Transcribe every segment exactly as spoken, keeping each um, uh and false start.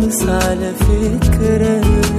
خالص على فكرة.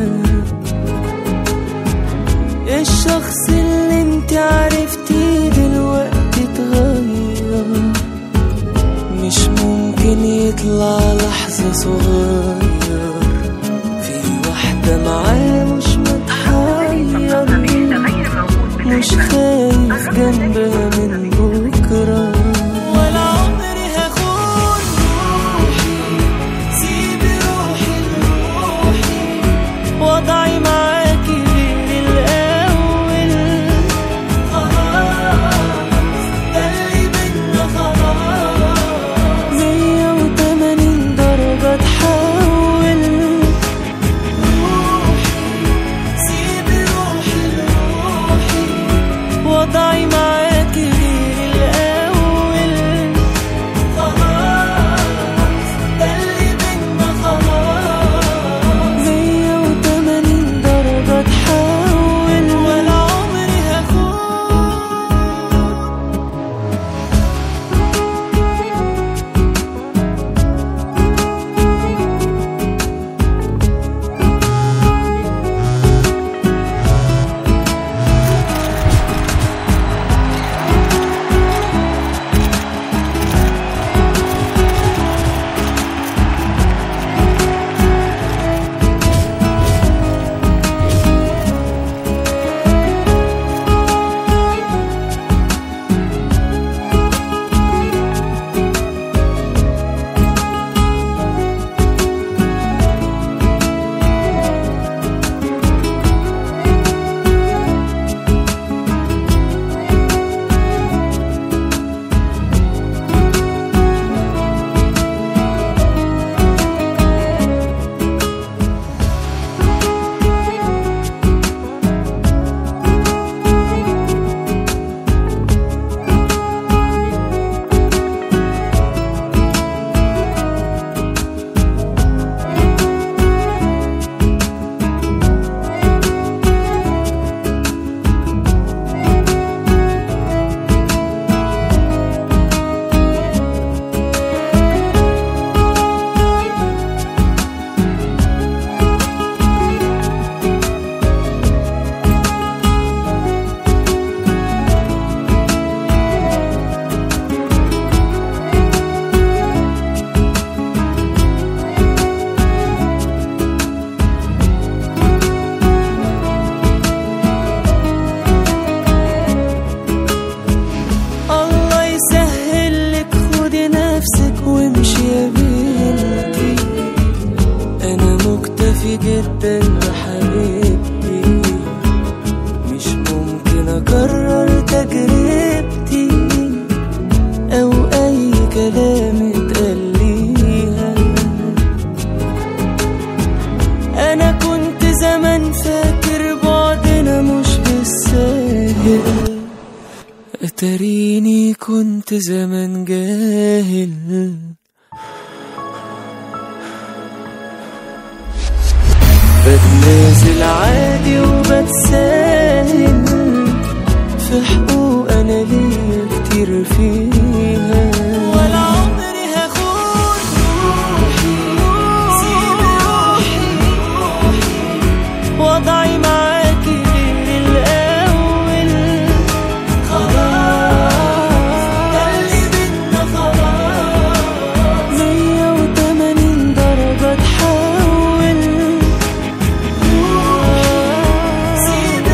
الشخص اللي انت عرفتيه دلوقتي اتغير، مش ممكن يطلع لحظة صغير في واحدة معاه مش متحير، مش خايف جنبها من بكرة. ولا عمري هخون روحي، سيب روحي لروحي، وضعي معاكي غير الأول. خلاص ده اللي بينا خلاص، مية وتمانين درجة تحول. روحي سيب روحي لروحي، وضعي معاكي غير الأول. خلاص ده اللي بينا خلاص، مية وتمانين درجة تحول. ولا عمري هخون. جدا بحبيبتي، مش ممكن اكرر تجربتي او اي كلام اتقال ليها. انا كنت زمان فاكر بعدنا مش بالساهل، اتاريني كنت زمان جاهل. بتنازل عادي وبتساهل في حقوق انا ليا كتير فيها. ولا عمري هخون روحي، سيب روحي روحي، وضعي معاكي غير الاول. خلاص ده اللي بينا خلاص، مية وتمانين درجة تحول. سيب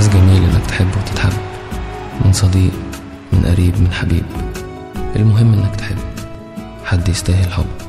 إحساس جميل إنك تحب وتتحب، من صديق، من قريب، من حبيب. المهم إنك تحب حد يستاهل حب.